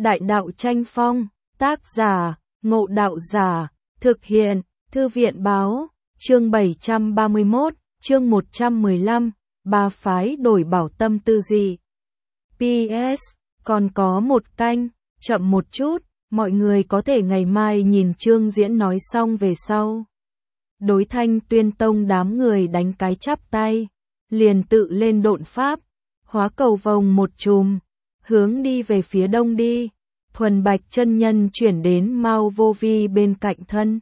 Đại đạo tranh phong, tác giả, Ngộ Đạo Giả, thực hiện, Thư viện báo, chương 731, chương 115, ba phái đổi bảo tâm tư gì. PS, còn có một canh, chậm một chút, mọi người có thể ngày mai nhìn chương diễn nói xong về sau. Đối Thanh Tuyên Tông đám người đánh cái chắp tay, liền tự lên độn pháp, hóa cầu vồng một chùm, hướng đi về phía đông đi. Thuần Bạch chân nhân chuyển đến Mao Vô Vi bên cạnh thân,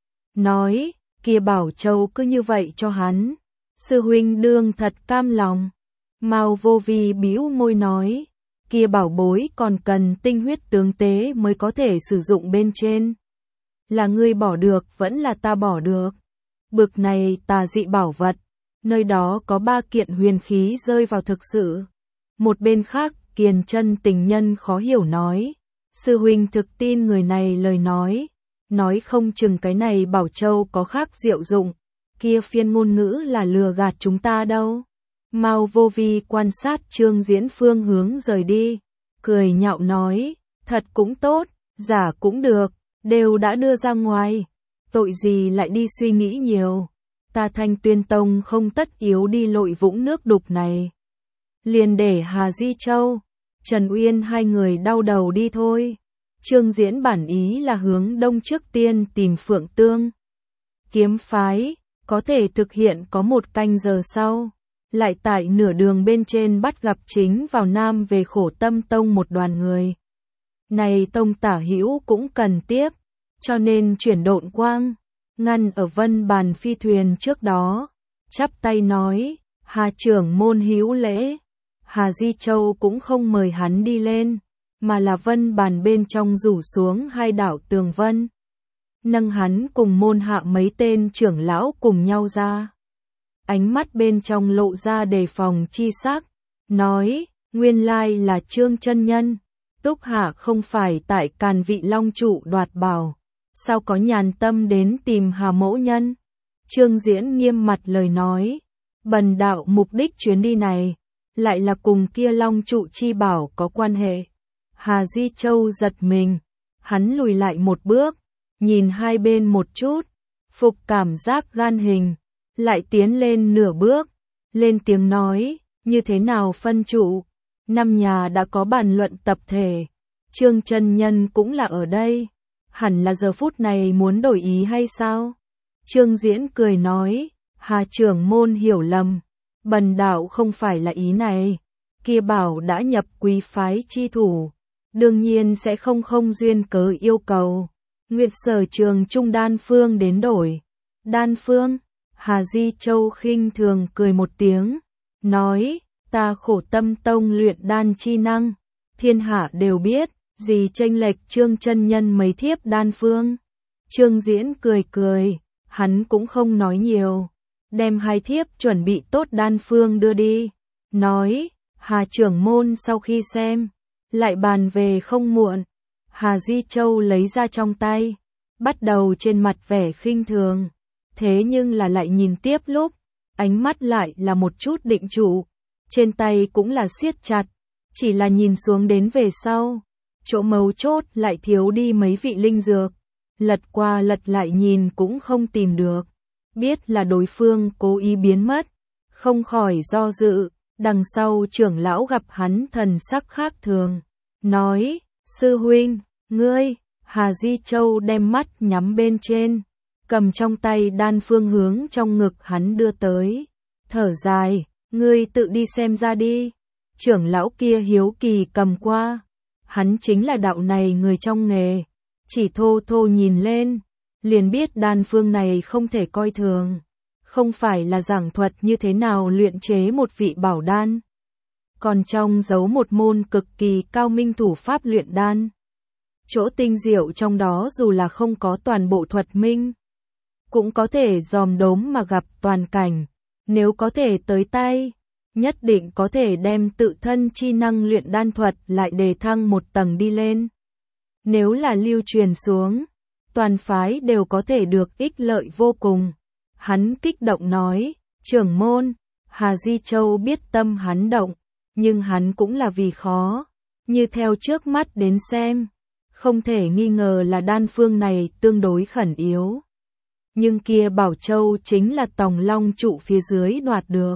nói, kia Bảo Châu cứ như vậy cho hắn, sư huynh đương thật cam lòng. Mao Vô Vi bĩu môi nói, kia bảo bối còn cần tinh huyết tướng tế mới có thể sử dụng bên trên. Là ngươi bỏ được vẫn là ta bỏ được. Bực này tà dị bảo vật, nơi đó có 3 kiện huyền khí rơi vào thực sự. Một bên khác, Kiền Chân tình nhân khó hiểu nói, sư huynh thực tin người này lời nói không chừng cái này Bảo Châu có khác diệu dụng, kia phiên ngôn ngữ là lừa gạt chúng ta đâu. Mao Vô Vi quan sát chương diễn phương hướng rời đi, cười nhạo nói, thật cũng tốt, giả cũng được, đều đã đưa ra ngoài, tội gì lại đi suy nghĩ nhiều, ta Thanh Tuyên Tông không tất yếu đi lội vũng nước đục này. Liền để Hà Di Châu, Trần Uyên hai người đau đầu đi thôi. Chương diễn bản ý là hướng đông trước tiên tìm Phượng Tương kiếm phái, có thể thực hiện có 1 canh giờ sau. Lại tại nửa đường bên trên bắt gặp chính vào nam về Khổ Tâm Tông một đoàn người. Này tông tả hữu cũng cần tiếp, cho nên chuyển độn quang, ngăn ở Vân Bàn phi thuyền trước đó, chắp tay nói, Hà trưởng môn hữu lễ. Hà Di Châu cũng không mời hắn đi lên, mà là Vân Bàn bên trong rủ xuống 2 đảo tường vân. Nâng hắn cùng môn hạ mấy tên trưởng lão cùng nhau ra. Ánh mắt bên trong lộ ra đề phòng chi sắc, nói, nguyên lai là Trương chân nhân, Túc Hạ không phải tại Càn Vị Long trụ đoạt bảo, sao có nhàn tâm đến tìm Hà mẫu nhân. Trương diễn nghiêm mặt lời nói, bần đạo mục đích chuyến đi này, lại là cùng kia Long trụ chi bảo có quan hệ. Hà Di Châu giật mình, hắn lùi lại một bước, nhìn hai bên một chút, phục cảm giác gan hình. Lại tiến lên nửa bước, lên tiếng nói, như thế nào phân trụ, 5 nhà đã có bàn luận tập thể, Trương chân nhân cũng là ở đây, hẳn là giờ phút này muốn đổi ý hay sao? Trương diễn cười nói, Hà trưởng môn hiểu lầm, bần đạo không phải là ý này, kia bảo đã nhập quý phái chi thủ, đương nhiên sẽ không duyên cớ yêu cầu, nguyện sở trường trung đan phương đến đổi, đan phương. Hà Di Châu khinh thường cười một tiếng, nói, ta Khổ Tâm Tông luyện đan chi năng, thiên hạ đều biết, gì chênh lệch Trương chân nhân mấy thiếp đan phương. Trương diễn cười, hắn cũng không nói nhiều, đem 2 thiếp chuẩn bị tốt đan phương đưa đi, nói, Hà trưởng môn sau khi xem, lại bàn về không muộn. Hà Di Châu lấy ra trong tay, bắt đầu trên mặt vẻ khinh thường. Thế nhưng là lại nhìn tiếp lúc, ánh mắt lại là một chút định trụ, trên tay cũng là siết chặt, chỉ là nhìn xuống đến về sau, chỗ mấu chốt lại thiếu đi mấy vị linh dược, lật qua lật lại nhìn cũng không tìm được, biết là đối phương cố ý biến mất, không khỏi do dự, đằng sau trưởng lão gặp hắn thần sắc khác thường, nói, sư huynh, ngươi. Hà Di Châu đem mắt nhắm bên trên, cầm trong tay đan phương hướng trong ngực hắn đưa tới, thở dài, ngươi tự đi xem ra đi. Trưởng lão kia hiếu kỳ cầm qua, hắn chính là đạo này người trong nghề, chỉ thô nhìn lên, liền biết đan phương này không thể coi thường, không phải là giảng thuật như thế nào luyện chế một vị bảo đan, còn trong giấu một môn cực kỳ cao minh thủ pháp luyện đan. Chỗ tinh diệu trong đó dù là không có toàn bộ thuật minh, cũng có thể dòm đốm mà gặp toàn cảnh, nếu có thể tới tay, nhất định có thể đem tự thân chi năng luyện đan thuật lại đề thăng một tầng đi lên. Nếu là lưu truyền xuống, toàn phái đều có thể được ích lợi vô cùng. Hắn kích động nói, trưởng môn, Hà Di Châu biết tâm hắn động, nhưng hắn cũng là vì khó, Như theo trước mắt đến xem, không thể nghi ngờ là đan phương này tương đối khẩn yếu. Nhưng kia Bảo Châu chính là Tòng Long trụ phía dưới đoạt được.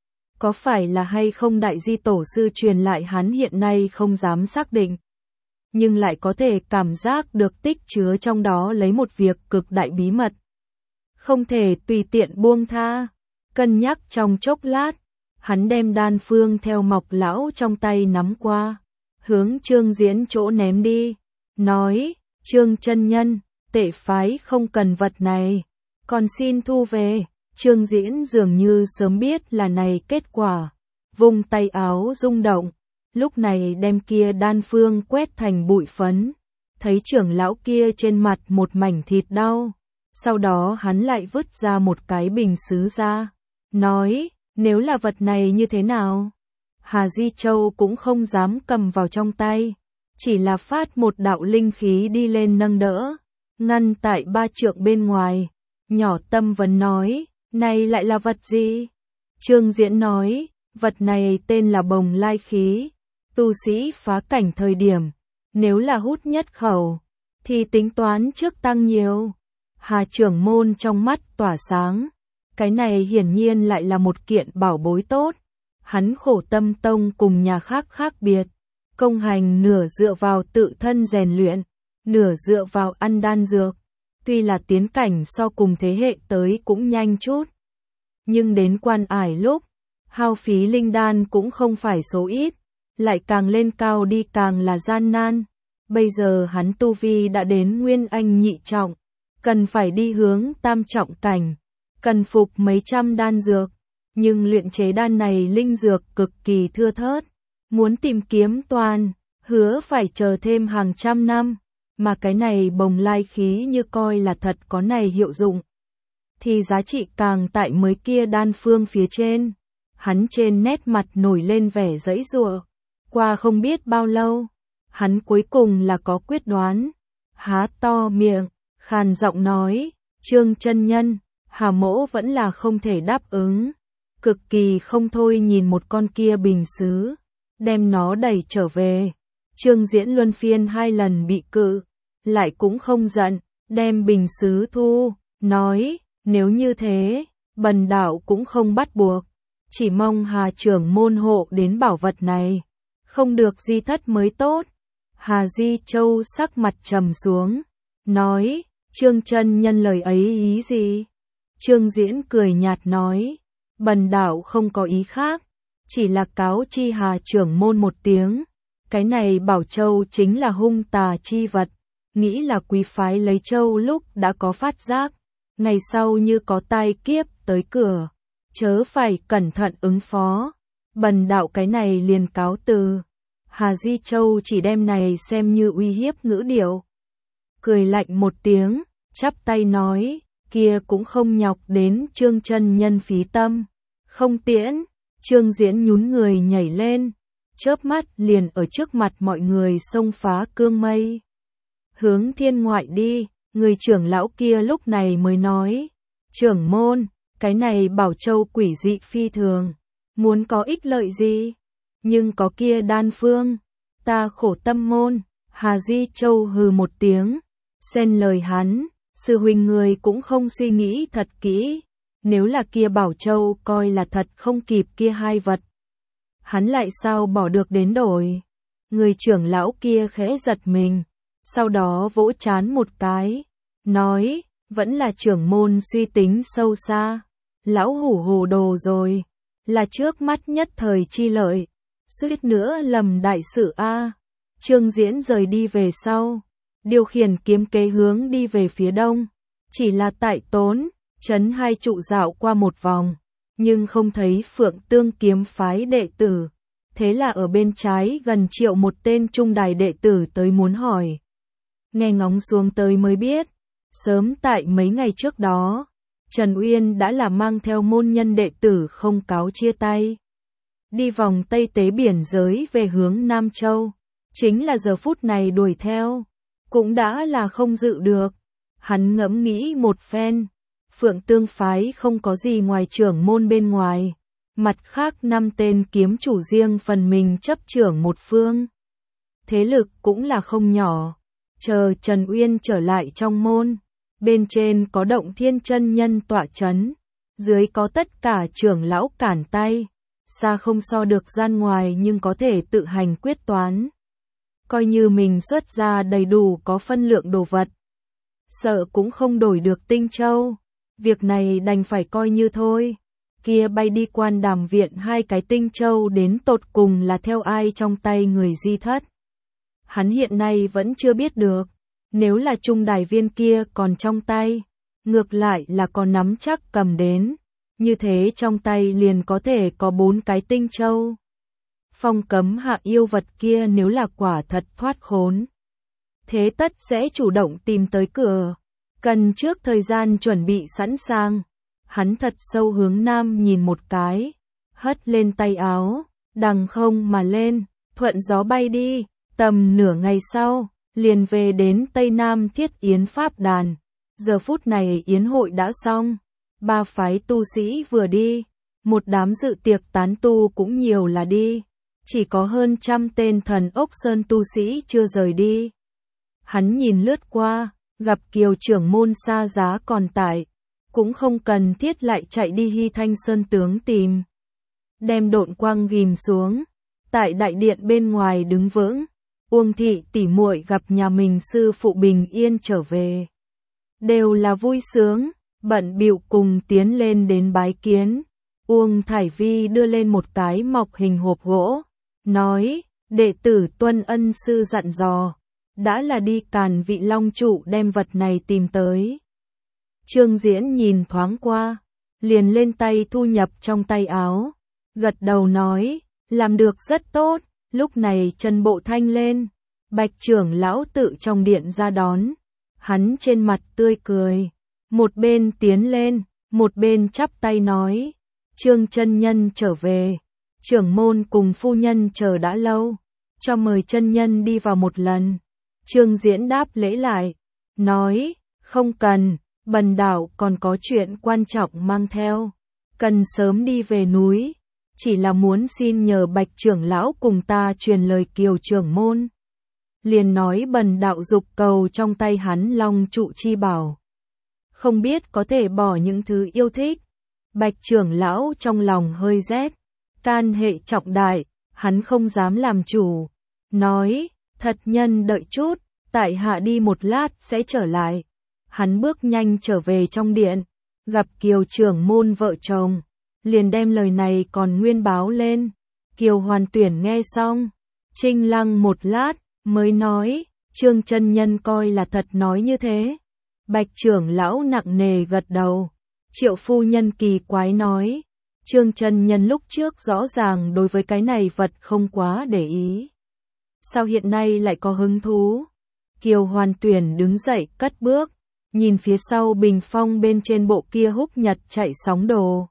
Có phải là hay không đại di tổ sư truyền lại hắn hiện nay không dám xác định. Nhưng lại có thể cảm giác được tích chứa trong đó lấy một việc cực đại bí mật. Không thể tùy tiện buông tha. Cân nhắc trong chốc lát, hắn đem đan phương theo Mộc lão trong tay nắm qua, hướng Trương Diễn chỗ ném đi, nói, Trương chân nhân, Tệ phái không cần vật này, còn xin thu về. Trương Diễn dường như sớm biết là này kết quả, vung tay áo rung động, lúc này đem kia đan phương quét thành bụi phấn, thấy trưởng lão kia trên mặt một mảnh thịt đau, sau đó hắn lại vứt ra một cái bình sứ ra, nói, nếu là vật này như thế nào? Hà Di Châu cũng không dám cầm vào trong tay, chỉ là phát một đạo linh khí đi lên nâng đỡ, ngăn tại 3 trượng bên ngoài, nhỏ tâm vấn nói, này lại là vật gì? Trương Diễn nói, vật này tên là bồng lai khí, tu sĩ phá cảnh thời điểm, nếu là hút nhất khẩu, thì tính toán trước tăng nhiều. Hà trưởng môn trong mắt tỏa sáng, cái này hiển nhiên lại là một kiện bảo bối tốt. Hắn Khổ Tâm Tông cùng nhà khác khác biệt, công hành nửa dựa vào tự thân rèn luyện, nửa dựa vào ăn đan dược. Tuy là tiến cảnh so cùng thế hệ tới cũng nhanh chút, nhưng đến quan ải lúc, hao phí linh đan cũng không phải số ít, lại càng lên cao đi càng là gian nan. Bây giờ hắn tu vi đã đến Nguyên Anh nhị trọng, cần phải đi hướng tam trọng cảnh, cần phục mấy trăm đan dược, nhưng luyện chế đan này linh dược cực kỳ thưa thớt, muốn tìm kiếm toàn, hứa phải chờ thêm hàng trăm năm, mà cái này bồng lai khí như coi là thật có này hiệu dụng, thì giá trị càng tại mới kia đan phương phía trên. Hắn trên nét mặt nổi lên vẻ giãy giụa, qua không biết bao lâu, hắn cuối cùng là có quyết đoán, há to miệng, khàn giọng nói, Trương chân nhân, Hà mỗ vẫn là không thể đáp ứng, cực kỳ không thôi nhìn một con kia bình sứ, đem nó đẩy trở về. Trương Diễn luân phiên 2 lần bị cự, lại cũng không giận, đem bình sứ thu, nói, nếu như thế, bần đạo cũng không bắt buộc, chỉ mong Hà trưởng môn hộ đến bảo vật này, không được di thất mới tốt. Hà Di Châu sắc mặt trầm xuống, nói, Trương chân nhân lời ấy ý gì? Trương Diễn cười nhạt nói, bần đạo không có ý khác, chỉ là cáo chi Hà trưởng môn một tiếng, cái này Bảo Châu chính là hung tà chi vật, nghĩ là quý phái lấy châu lúc đã có phát giác, ngày sau như có tai kiếp tới cửa, chớ phải cẩn thận ứng phó, bần đạo cái này liền cáo từ. Hà Di Châu chỉ đem này xem như uy hiếp ngữ điệu, cười lạnh một tiếng, chắp tay nói, kia cũng không nhọc đến Trương chân nhân phí tâm, không tiễn. Trương Diễn nhún người nhảy lên, chớp mắt liền ở trước mặt mọi người xông phá cương mây, hướng thiên ngoại đi. Người trưởng lão kia lúc này mới nói, trưởng môn, cái này Bảo Châu quỷ dị phi thường, muốn có ích lợi gì, nhưng có kia đan phương, ta Khổ Tâm môn. Hà Di Châu hừ một tiếng, xen lời hắn, sư huynh người cũng không suy nghĩ thật kỹ, nếu là kia Bảo Châu coi là thật không kịp kia 2 vật, hắn lại sao bỏ được đến đổi. Người trưởng lão kia khẽ giật mình, sau đó vỗ trán một cái, nói, vẫn là trưởng môn suy tính sâu xa, lão hủ hồ đồ rồi, là trước mắt nhất thời chi lợi, suýt nữa lầm đại sự a. Trương Diễn rời đi về sau, điều khiển kiếm kế hướng đi về phía đông, chỉ là tại Tốn trấn 2 trụ dạo qua một vòng, nhưng không thấy Phượng Tương kiếm phái đệ tử, thế là ở bên trái gần triệu một tên trung đài đệ tử tới muốn hỏi. Nghe ngóng xuống tới mới biết, sớm tại mấy ngày trước đó, Trần Uyên đã là mang theo môn nhân đệ tử không cáo chia tay, đi vòng Tây Tế biển giới về hướng Nam Châu, chính là giờ phút này đuổi theo, cũng đã là không dự được. Hắn ngẫm nghĩ một phen, Phượng Tương phái không có gì ngoài trưởng môn bên ngoài, mặt khác 5 tên kiếm chủ riêng phần mình chấp trưởng một phương. thế lực cũng là không nhỏ. Chờ Trần Uyên trở lại trong môn, bên trên có Động Thiên chân nhân tọa chấn, dưới có tất cả trưởng lão cản tay, xa không so được gian ngoài nhưng có thể tự hành quyết toán. Coi như mình xuất ra đầy đủ có phân lượng đồ vật, sợ cũng không đổi được Tinh Châu. Việc này đành phải coi như thôi. Kia bay đi Quan Đàm viện 2 cái Tinh Châu đến tột cùng là theo ai trong tay người Di Thất. Hắn hiện nay vẫn chưa biết được. Nếu là Trung Đài viên kia còn trong tay, ngược lại là còn nắm chắc cầm đến. Như thế trong tay liền có thể có 4 cái Tinh Châu. Phong cấm hạ yêu vật kia nếu là quả thật thoát khốn, thế tất sẽ chủ động tìm tới cửa. Cần trước thời gian chuẩn bị sẵn sàng. Hắn thật sâu hướng nam nhìn một cái, hất lên tay áo, đằng không mà lên, thuận gió bay đi. Tầm nửa ngày sau, liền về đến Tây Nam Thiết Yến Pháp Đàn. Giờ phút này yến hội đã xong, 3 phái tu sĩ vừa đi, một đám dự tiệc tán tu cũng nhiều là đi. Chỉ có hơn 100 tên Thần Ốc Sơn tu sĩ chưa rời đi. Hắn nhìn lướt qua, gặp Kiều trưởng môn xa giá còn tại, cũng không cần thiết lại chạy đi Hy Thanh Sơn tướng tìm. Đem độn quang ghim xuống, tại đại điện bên ngoài đứng vững. Uông thị tỉ muội gặp nhà mình sư phụ bình yên trở về, đều là vui sướng, bận bịu cùng tiến lên đến bái kiến. Uông Thải Vi đưa lên một cái mọc hình hộp gỗ, nói, đệ tử tuân ân sư dặn dò, đã là đi càn vị long trụ đem vật này tìm tới. Trương Diễn nhìn thoáng qua, liền lên tay thu nhập trong tay áo, gật đầu nói, làm được rất tốt. Lúc này Trần Bộ Thanh lên, Bạch trưởng lão tự trong điện ra đón, hắn trên mặt tươi cười, một bên tiến lên, một bên chắp tay nói, Trương chân nhân trở về, trưởng môn cùng phu nhân chờ đã lâu, cho mời chân nhân đi vào một lần. Trương Diễn đáp lễ lại, nói, không cần, bần đạo còn có chuyện quan trọng mang theo, cần sớm đi về núi, chỉ là muốn xin nhờ Bạch trưởng lão cùng ta truyền lời Kiều trưởng môn. Liền nói bần đạo dục cầu trong tay hắn long trụ chi bảo, không biết có thể bỏ những thứ yêu thích. Bạch trưởng lão trong lòng hơi rét, can hệ trọng đại, hắn không dám làm chủ, nói, thật nhân đợi chút, tại hạ đi một lát sẽ trở lại. Hắn bước nhanh trở về trong điện, gặp Kiều trưởng môn vợ chồng, liền đem lời này còn nguyên báo lên. Kiều Hoàn Tuyển nghe xong, trinh lăng một lát, mới nói, Trương chân nhân coi là thật nói như thế. Bạch trưởng lão nặng nề gật đầu. Triệu phu nhân kỳ quái nói, Trương chân nhân lúc trước rõ ràng đối với cái này vật không quá để ý, sao hiện nay lại có hứng thú? Kiều Hoàn Tuyển đứng dậy cất bước, nhìn phía sau bình phong bên trên bộ kia húc nhật chạy sóng đồ,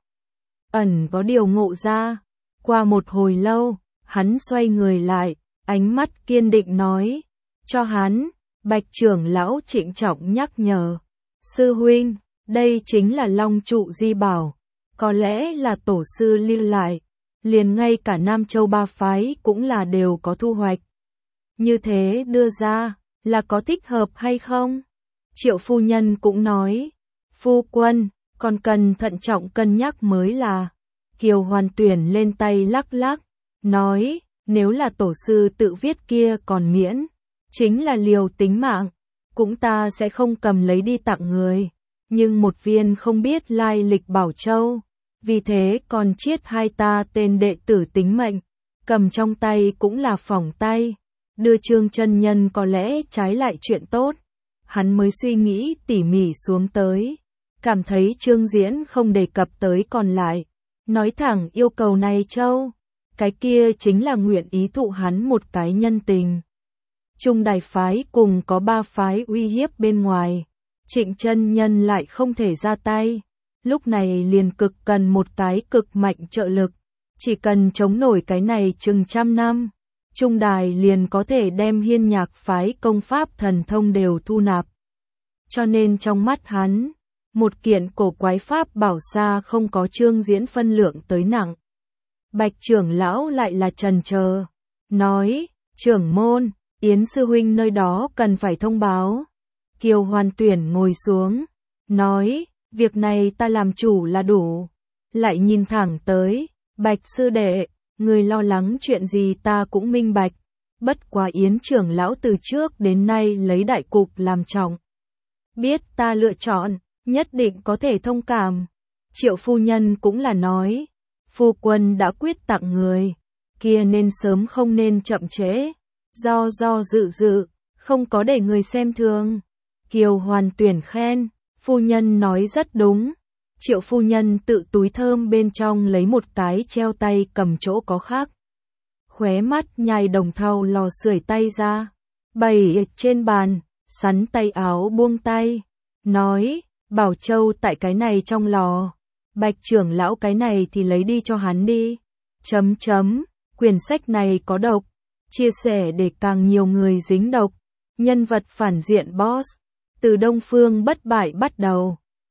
ẩn có điều ngộ ra. Qua một hồi lâu, hắn xoay người lại, ánh mắt kiên định nói, cho hắn. Bạch trưởng lão trịnh trọng nhắc nhở, sư huynh, đây chính là long trụ di bảo, có lẽ là tổ sư lưu lại, liền ngay cả Nam Châu 3 phái cũng là đều có thu hoạch. Như thế đưa ra, là có thích hợp hay không? Triệu phu nhân cũng nói, phu quân, còn cần thận trọng cân nhắc mới là. Kiều Hoàn Tuyển lên tay lắc lắc, nói, nếu là tổ sư tự viết kia còn miễn, chính là liều tính mạng, cũng ta sẽ không cầm lấy đi tặng người. Nhưng một viên không biết lai lịch bảo châu, vì thế còn chiết 2 ta tên đệ tử tính mệnh, cầm trong tay cũng là phỏng tay, đưa Trương chân nhân có lẽ trái lại chuyện tốt. Hắn mới suy nghĩ tỉ mỉ xuống tới, cảm thấy Trương Diễn không đề cập tới còn lại, nói thẳng yêu cầu này châu, cái kia chính là nguyện ý thụ hắn một cái nhân tình. Trung Đài phái cùng có 3 phái uy hiếp bên ngoài, Trịnh chân nhân lại không thể ra tay, lúc này liền cực cần một cái cực mạnh trợ lực, chỉ cần chống nổi cái này chừng 100 năm, Trung Đài liền có thể đem Hiên Nhạc phái công pháp thần thông đều thu nạp. Cho nên trong mắt hắn, một kiện cổ quái pháp bảo xa không có Trương Diễn phân lượng tới nặng. Bạch trưởng lão lại là chần chờ, nói, trưởng môn, Yến sư huynh nơi đó cần phải thông báo. Kiều Hoàn Tuyển ngồi xuống, nói, việc này ta làm chủ là đủ. Lại nhìn thẳng tới, Bạch sư đệ, người lo lắng chuyện gì ta cũng minh bạch. Bất quá Yến trưởng lão từ trước đến nay lấy đại cục làm trọng. Biết ta lựa chọn, nhất định có thể thông cảm. Triệu phu nhân cũng là nói, phu quân đã quyết tặng người, kia nên sớm không nên chậm trễ. Do dự, không có để người xem thường. Kiều Hoàn Tuyển khen, phu nhân nói rất đúng. Triệu phu nhân tự túi thơm bên trong lấy một cái treo tay cầm chỗ có khác. Khóe mắt nhai đồng thau lò sưởi tay ra, bày trên bàn, sắn tay áo buông tay, nói, Bảo Châu tại cái này trong lò, Bạch trưởng lão cái này thì lấy đi cho hắn đi. Quyển sách này có độc, chia sẻ để càng nhiều người dính độc. Nhân vật phản diện boss, từ Đông Phương bất bại bắt đầu.